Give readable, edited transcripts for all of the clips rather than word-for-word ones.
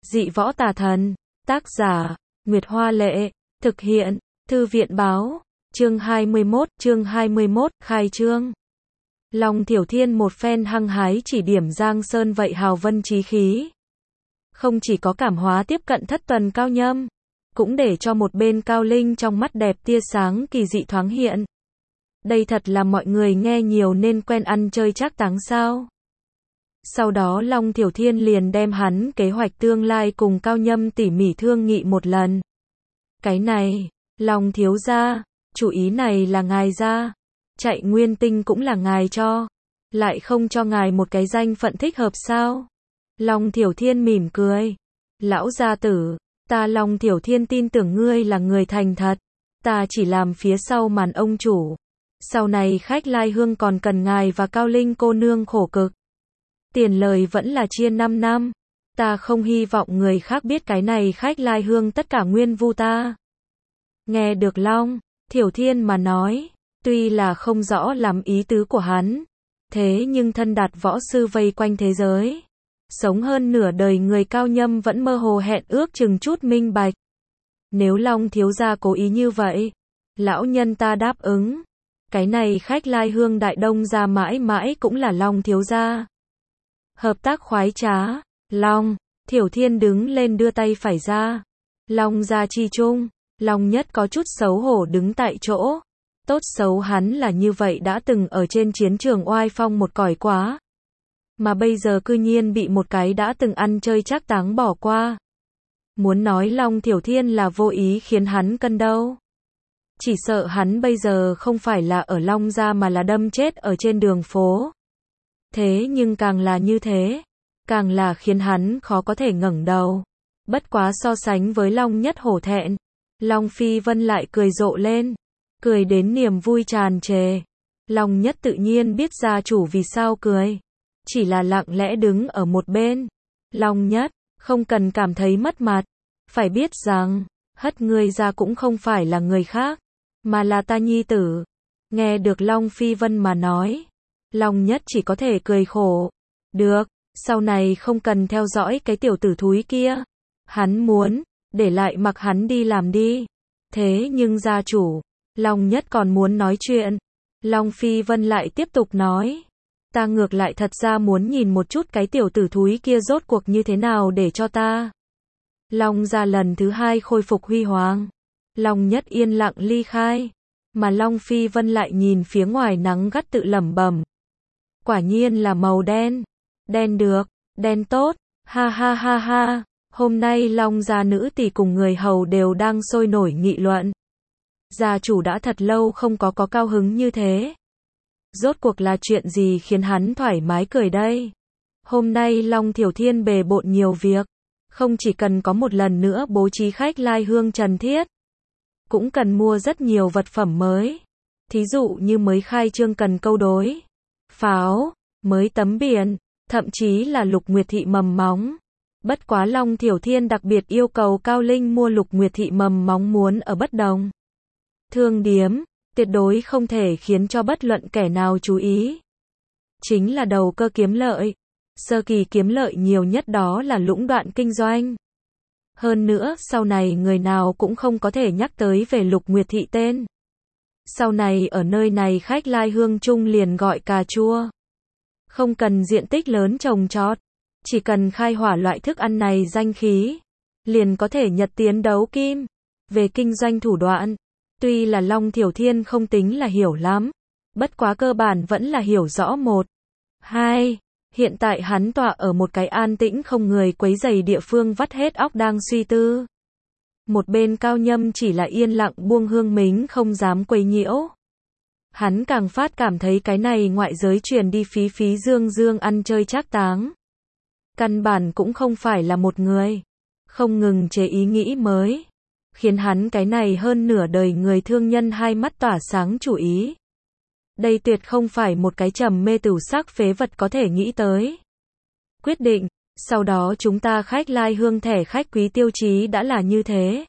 Dị võ tà thần. Tác giả, Nguyệt Hoa Lệ. Thực hiện, Thư viện Báo. Chương 21, khai trương. Long Thiểu Thiên một phen hăng hái chỉ điểm Giang Sơn vậy hào vân chí khí. Không chỉ có cảm hóa tiếp cận thất tuần Cao Nhâm, cũng để cho một bên Cao Linh trong mắt đẹp tia sáng kỳ dị thoáng hiện. Đây thật là mọi người nghe nhiều nên quen ăn chơi trác táng sao. Sau đó Long Thiểu Thiên liền đem hắn kế hoạch tương lai cùng Cao Nhâm tỉ mỉ thương nghị một lần. Cái này, Long thiếu gia, chủ ý này là ngài ra, chạy Nguyên Tinh cũng là ngài cho, lại không cho ngài một cái danh phận thích hợp sao? Long Thiểu Thiên mỉm cười. Lão gia tử, ta Long Thiểu Thiên tin tưởng ngươi là người thành thật, ta chỉ làm phía sau màn ông chủ. Sau này khách lai hương còn cần ngài và Cao Linh cô nương khổ cực. Tiền lời vẫn là chia 5 năm. Ta không hy vọng người khác biết cái này khách lai hương tất cả nguyên vu ta. Nghe được Long Thiểu Thiên mà nói, tuy là không rõ lắm ý tứ của hắn, thế nhưng thân đạt võ sư vây quanh thế giới, sống hơn nửa đời người Cao Nhâm vẫn mơ hồ hẹn ước chừng chút minh bạch. Nếu Long thiếu gia cố ý như vậy, lão nhân ta đáp ứng. Cái này khách lai hương đại đông gia mãi mãi cũng là Long thiếu gia. Hợp tác khoái trá. Long Thiểu Thiên đứng lên đưa tay phải ra. Long gia chi chung. Long Nhất có chút xấu hổ đứng tại chỗ. Tốt xấu hắn là như vậy đã từng ở trên chiến trường oai phong một cõi quá. Mà bây giờ cư nhiên bị một cái đã từng ăn chơi trác táng bỏ qua. Muốn nói Long Thiểu Thiên là vô ý khiến hắn cân đâu. Chỉ sợ hắn bây giờ không phải là ở Long gia mà là đâm chết ở trên đường phố. Thế nhưng càng là như thế, càng là khiến hắn khó có thể ngẩng đầu. Bất quá so sánh với Long Nhất hổ thẹn, Long Phi Vân lại cười rộ lên, cười đến niềm vui tràn trề. Long Nhất tự nhiên biết gia chủ vì sao cười, chỉ là lặng lẽ đứng ở một bên. Long Nhất, không cần cảm thấy mất mặt, phải biết rằng, hất ngươi ra cũng không phải là người khác, mà là ta nhi tử. Nghe được Long Phi Vân mà nói, Long Nhất chỉ có thể cười khổ. Được, sau này không cần theo dõi cái tiểu tử thúi kia. Hắn muốn, để lại mặc hắn đi làm đi. Thế nhưng gia chủ, Long Nhất còn muốn nói chuyện. Long Phi Vân lại tiếp tục nói. Ta ngược lại thật ra muốn nhìn một chút cái tiểu tử thúi kia rốt cuộc như thế nào để cho ta. Long gia lần thứ 2 khôi phục huy hoàng. Long Nhất yên lặng ly khai. Mà Long Phi Vân lại nhìn phía ngoài nắng gắt tự lẩm bẩm. Quả nhiên là màu đen. Đen được, đen tốt, ha ha ha ha. Hôm nay Long gia nữ tỷ cùng người hầu đều đang sôi nổi nghị luận. Gia chủ đã thật lâu không có cao hứng như thế. Rốt cuộc là chuyện gì khiến hắn thoải mái cười đây? Hôm nay Long Thiểu Thiên bề bộn nhiều việc. Không chỉ cần có một lần nữa bố trí khách lai hương trần thiết, cũng cần mua rất nhiều vật phẩm mới. Thí dụ như mới khai trương cần câu đối, pháo, mới tấm biển, thậm chí là Lục Nguyệt Thị mầm móng. Bất quá Long Thiểu Thiên đặc biệt yêu cầu Cao Linh mua Lục Nguyệt Thị mầm móng muốn ở bất đồng thương điếm, tuyệt đối không thể khiến cho bất luận kẻ nào chú ý. Chính là đầu cơ kiếm lợi. Sơ kỳ kiếm lợi nhiều nhất đó là lũng đoạn kinh doanh. Hơn nữa, sau này người nào cũng không có thể nhắc tới về Lục Nguyệt Thị tên. Sau này ở nơi này khách lai hương chung liền gọi cà chua. Không cần diện tích lớn trồng trọt, chỉ cần khai hỏa loại thức ăn này danh khí, liền có thể nhật tiến đấu kim. Về kinh doanh thủ đoạn, tuy là Long Thiểu Thiên không tính là hiểu lắm, bất quá cơ bản vẫn là hiểu rõ một. Hai, hiện tại hắn tọa ở một cái an tĩnh không người quấy rầy địa phương vắt hết óc đang suy tư. Một bên Cao Nhâm chỉ là yên lặng buông hương mính không dám quấy nhiễu. Hắn càng phát cảm thấy cái này ngoại giới truyền đi phí dương ăn chơi trác táng. Căn bản cũng không phải là một người. Không ngừng chế ý nghĩ mới. Khiến hắn cái này hơn nửa đời người thương nhân hai mắt tỏa sáng chủ ý. Đây tuyệt không phải một cái trầm mê tửu sắc phế vật có thể nghĩ tới. Quyết định, sau đó chúng ta khách lai hương thẻ khách quý tiêu chí đã là như thế.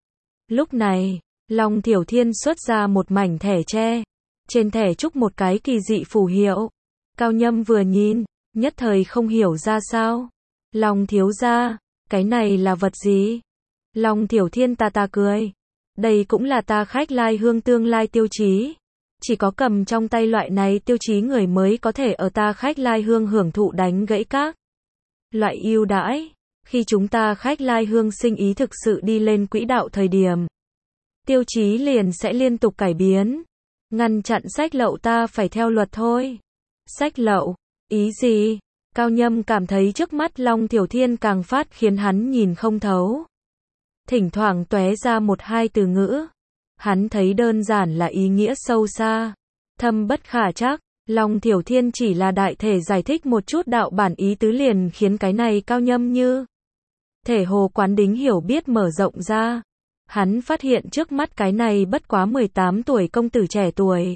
Lúc này, Long Thiểu Thiên xuất ra một mảnh thẻ tre. Trên thẻ trúc một cái kỳ dị phù hiệu. Cao Nhâm vừa nhìn, nhất thời không hiểu ra sao. Long thiếu gia, Cái này là vật gì? Long Thiểu Thiên ta cười. Đây cũng là ta Khách Lai Hương tương lai tiêu chí. Chỉ có cầm trong tay loại này tiêu chí người mới có thể ở ta Khách Lai Hương hưởng thụ đánh gãy các loại ưu đãi. Khi chúng ta Khách Lai Hương sinh ý thực sự đi lên quỹ đạo thời điểm, tiêu chí liền sẽ liên tục cải biến. Ngăn chặn sách lậu ta phải theo luật thôi. Sách lậu? Ý gì? Cao Nhâm cảm thấy trước mắt Long Thiểu Thiên càng phát khiến hắn nhìn không thấu. Thỉnh thoảng tóe ra một hai từ ngữ. Hắn thấy đơn giản là ý nghĩa sâu xa, thâm bất khả trắc. Long Thiểu Thiên chỉ là đại thể giải thích một chút đạo bản ý tứ liền khiến cái này Cao Nhâm như thể hồ quán đính hiểu biết mở rộng ra. Hắn phát hiện trước mắt cái này bất quá 18 tuổi công tử trẻ tuổi.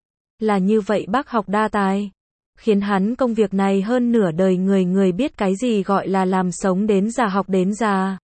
Là như vậy bác học đa tài. Khiến hắn công việc này hơn nửa đời người biết cái gì gọi là làm sống đến già học đến già.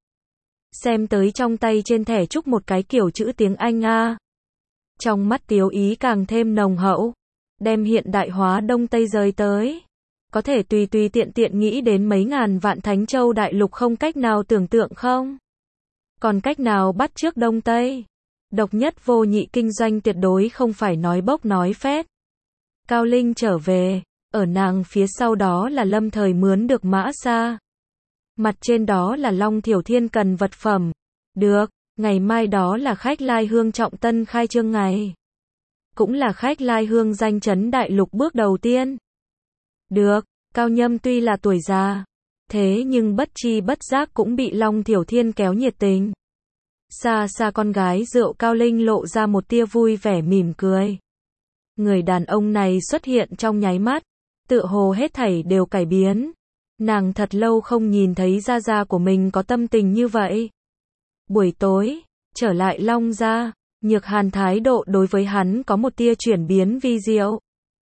Xem tới trong tay trên thẻ chúc một cái kiểu chữ tiếng Anh A. Trong mắt Tiếu ý càng thêm nồng hậu. Đem hiện đại hóa Đông Tây rời tới. Có thể tùy tiện nghĩ đến mấy ngàn vạn Thánh Châu đại lục không cách nào tưởng tượng không? Còn cách nào bắt chước Đông Tây? Độc nhất vô nhị kinh doanh tuyệt đối không phải nói bốc nói phét. Cao Linh trở về, ở nàng phía sau đó là lâm thời mướn được mã xa. Mặt trên đó là Long Thiểu Thiên cần vật phẩm. Được, ngày mai đó là Khách Lai Hương trọng tân khai trương ngày. Cũng là Khách Lai Hương danh chấn đại lục bước đầu tiên. Được, Cao Nhâm tuy là tuổi già, thế nhưng bất chi bất giác cũng bị Long Thiểu Thiên kéo nhiệt tình. Xa xa con gái rượu Cao Linh lộ ra một tia vui vẻ mỉm cười. Người đàn ông này xuất hiện trong nháy mắt, tựa hồ hết thảy đều cải biến. Nàng thật lâu không nhìn thấy gia gia của mình có tâm tình như vậy. Buổi tối, trở lại Long gia, Nhược Hàn thái độ đối với hắn có một tia chuyển biến vi diệu.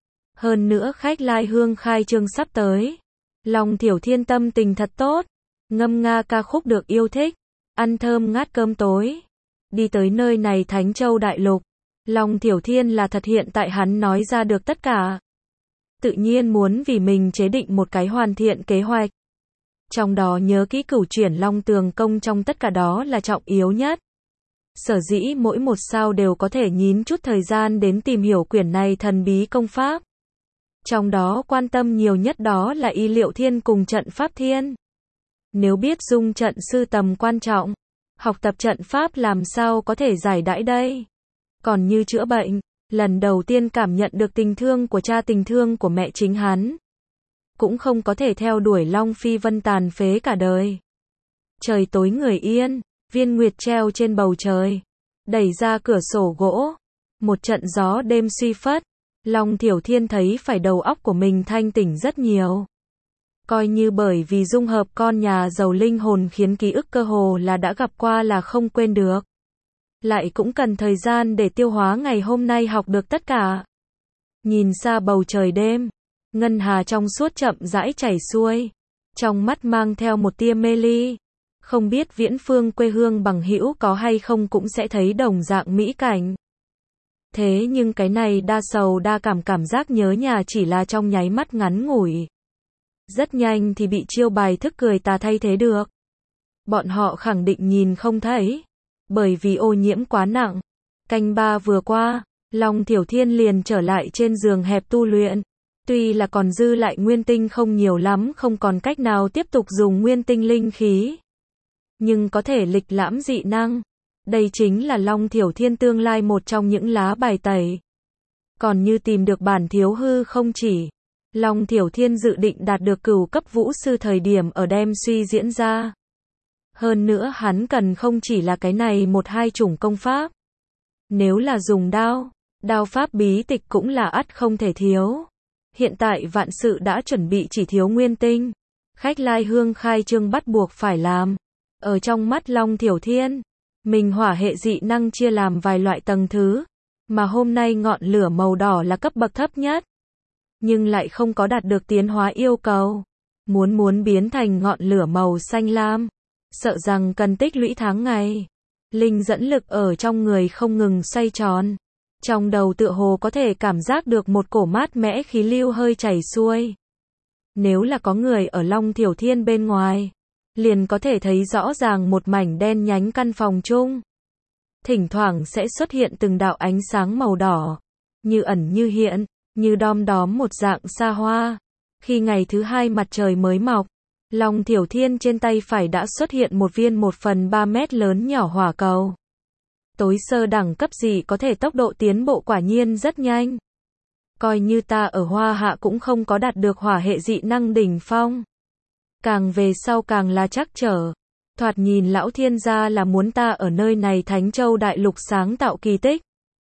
Hơn nữa Khách Lai Hương khai trương sắp tới. Long Thiểu Thiên tâm tình thật tốt, ngâm nga ca khúc được yêu thích, ăn thơm ngát cơm tối. Đi tới nơi này Thánh Châu đại lục, Long Thiểu Thiên là thật hiện tại hắn nói ra được tất cả. Tự nhiên muốn vì mình chế định một cái hoàn thiện kế hoạch. Trong đó nhớ kỹ cửu chuyển Long Tường công trong tất cả đó là trọng yếu nhất. Sở dĩ mỗi một sao đều có thể nhín chút thời gian đến tìm hiểu quyển này thần bí công pháp. Trong đó quan tâm nhiều nhất đó là y liệu thiên cùng trận pháp thiên. Nếu biết dung trận sư tầm quan trọng, học tập trận pháp làm sao có thể giải đãi đây. Còn như chữa bệnh, lần đầu tiên cảm nhận được tình thương của cha tình thương của mẹ chính hắn. Cũng không có thể theo đuổi Long Phi Vân tàn phế cả đời. Trời tối người yên, viên nguyệt treo trên bầu trời. Đẩy ra cửa sổ gỗ. Một trận gió đêm suy phất. Long Thiểu Thiên thấy phải đầu óc của mình thanh tỉnh rất nhiều. Coi như bởi vì dung hợp con nhà giàu linh hồn khiến ký ức cơ hồ là đã gặp qua là không quên được. Lại cũng cần thời gian để tiêu hóa ngày hôm nay học được tất cả. Nhìn xa bầu trời đêm, ngân hà trong suốt chậm rãi chảy xuôi, trong mắt mang theo một tia mê ly. Không biết viễn phương quê hương bằng hữu có hay không cũng sẽ thấy đồng dạng mỹ cảnh. Thế nhưng cái này đa sầu đa cảm giác nhớ nhà chỉ là trong nháy mắt ngắn ngủi. Rất nhanh thì bị chiêu bài thức cười ta thay thế được. Bọn họ khẳng định nhìn không thấy. Bởi vì ô nhiễm quá nặng. Canh ba vừa qua, Long Thiểu Thiên liền trở lại trên giường hẹp tu luyện. Tuy là còn dư lại nguyên tinh không nhiều lắm, không còn cách nào tiếp tục dùng nguyên tinh linh khí. Nhưng có thể lịch lãm dị năng. Đây chính là Long Thiểu Thiên tương lai một trong những lá bài tẩy. Còn như tìm được bản thiếu hư không chỉ. Long Thiểu Thiên dự định đạt được cửu cấp vũ sư thời điểm ở đem suy diễn ra. Hơn nữa hắn cần không chỉ là cái này một hai chủng công pháp. Nếu là dùng đao pháp bí tịch cũng là ắt không thể thiếu. Hiện tại vạn sự đã chuẩn bị chỉ thiếu nguyên tinh. Khách Lai Hương khai trương bắt buộc phải làm. Ở trong mắt Long Thiểu Thiên, mình hỏa hệ dị năng chia làm vài loại tầng thứ. Mà hôm nay ngọn lửa màu đỏ là cấp bậc thấp nhất. Nhưng lại không có đạt được tiến hóa yêu cầu. Muốn biến thành ngọn lửa màu xanh lam. Sợ rằng cần tích lũy tháng ngày. Linh dẫn lực ở trong người không ngừng xoay tròn. Trong đầu tựa hồ có thể cảm giác được một cổ mát mẽ khí lưu hơi chảy xuôi. Nếu là có người ở Long Thiểu Thiên bên ngoài, liền có thể thấy rõ ràng một mảnh đen nhánh căn phòng chung. Thỉnh thoảng sẽ xuất hiện từng đạo ánh sáng màu đỏ, như ẩn như hiện, như đom đóm một dạng xa hoa. Khi ngày thứ hai mặt trời mới mọc, Long Thiểu Thiên trên tay phải đã xuất hiện một viên 1/3 mét lớn nhỏ hỏa cầu. Tối sơ đẳng cấp gì có thể tốc độ tiến bộ quả nhiên rất nhanh. Coi như ta ở Hoa Hạ cũng không có đạt được hỏa hệ dị năng đỉnh phong. Càng về sau càng là trắc trở. Thoạt nhìn lão thiên gia là muốn ta ở nơi này Thánh Châu Đại Lục sáng tạo kỳ tích.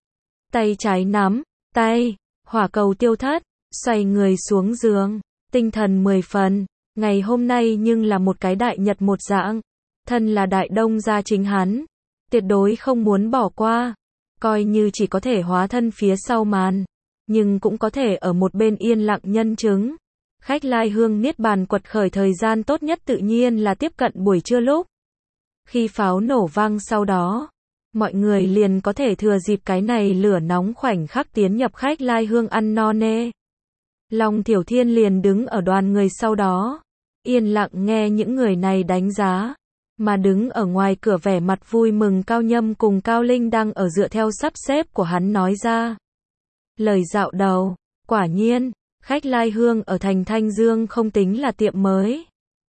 Tay trái nắm, tay, hỏa cầu tiêu thất, xoay người xuống giường, tinh thần 10 phần. Ngày hôm nay nhưng là một cái đại nhật một dạng. Thân là đại đông gia chính hắn, tuyệt đối không muốn bỏ qua. Coi như chỉ có thể hóa thân phía sau màn, nhưng cũng có thể ở một bên yên lặng nhân chứng. Khách lai hương niết bàn quật khởi thời gian tốt nhất tự nhiên là tiếp cận buổi trưa lúc. Khi pháo nổ vang sau đó, mọi người liền có thể thừa dịp cái này lửa nóng khoảnh khắc tiến nhập khách lai hương ăn no nê. Long Thiểu Thiên liền đứng ở đoàn người sau đó, yên lặng nghe những người này đánh giá, mà đứng ở ngoài cửa vẻ mặt vui mừng Cao Nhâm cùng Cao Linh đang ở dựa theo sắp xếp của hắn nói ra. Lời dạo đầu, quả nhiên, khách lai hương ở thành Thanh Dương không tính là tiệm mới.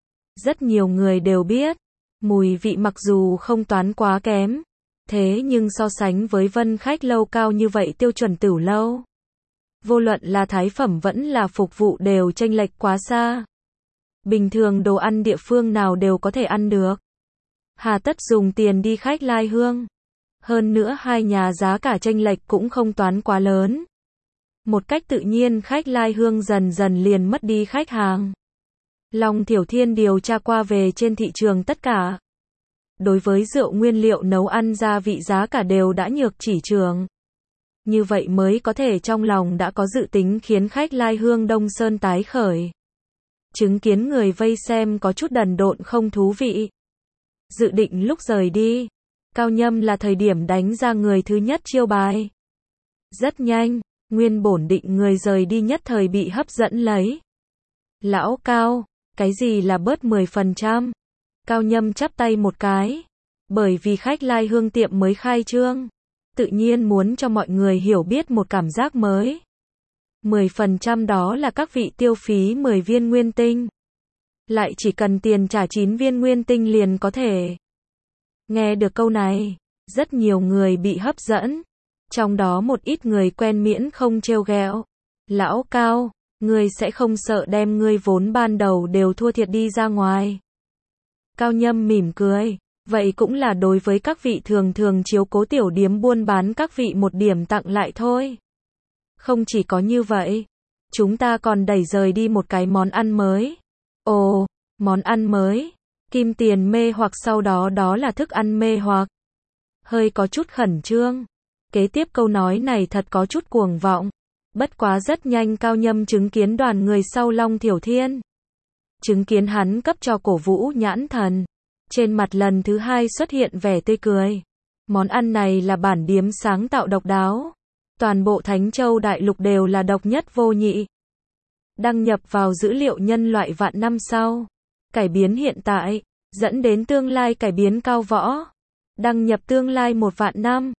Rất nhiều người đều biết, mùi vị mặc dù không toán quá kém, thế nhưng so sánh với Vân Khách lâu cao như vậy tiêu chuẩn tửu lâu, vô luận là thái phẩm vẫn là phục vụ đều chênh lệch quá xa. Bình thường đồ ăn địa phương nào đều có thể ăn được, hà tất dùng tiền đi khách lai hương. Hơn nữa hai nhà giá cả chênh lệch cũng không toán quá lớn. Một cách tự nhiên khách lai hương dần dần liền mất đi khách hàng. Long Thiểu Thiên điều tra qua về trên thị trường tất cả. Đối với rượu nguyên liệu nấu ăn gia vị giá cả đều đã nhược chỉ trường. Như vậy mới có thể trong lòng đã có dự tính khiến khách lai hương Đông Sơn tái khởi. Chứng kiến người vây xem có chút đần độn không thú vị. Dự định lúc rời đi, Cao Nhâm là thời điểm đánh ra người thứ nhất chiêu bài. Rất nhanh, nguyên bổn định người rời đi nhất thời bị hấp dẫn lấy. Lão Cao, cái gì là bớt 10%? Cao Nhâm chắp tay một cái. Bởi vì khách lai hương tiệm mới khai trương, tự nhiên muốn cho mọi người hiểu biết một cảm giác mới. 10% đó là các vị tiêu phí 10 viên nguyên tinh. Lại chỉ cần tiền trả 9 viên nguyên tinh liền có thể. Nghe được câu này, rất nhiều người bị hấp dẫn. Trong đó một ít người quen miễn không trêu ghẹo. Lão Cao, ngươi sẽ không sợ đem ngươi vốn ban đầu đều thua thiệt đi ra ngoài. Cao Nhâm mỉm cười. Vậy cũng là đối với các vị thường thường chiếu cố tiểu điếm buôn bán các vị một điểm tặng lại thôi. Không chỉ có như vậy, chúng ta còn đẩy rời đi một cái món ăn mới. Ồ, món ăn mới. Kim tiền mê hoặc sau đó đó là thức ăn mê hoặc. Hơi có chút khẩn trương. Kế tiếp câu nói này thật có chút cuồng vọng. Bất quá rất nhanh Cao Nhâm chứng kiến đoàn người sau Long Thiểu Thiên. Chứng kiến hắn cấp cho cổ vũ nhãn thần. Trên mặt lần thứ hai xuất hiện vẻ tươi cười. Món ăn này là bản điếm sáng tạo độc đáo. Toàn bộ Thánh Châu Đại Lục đều là độc nhất vô nhị. Đăng nhập vào dữ liệu nhân loại vạn năm sau. Cải biến hiện tại, dẫn đến tương lai cải biến cao võ. Đăng nhập tương lai 1 vạn năm.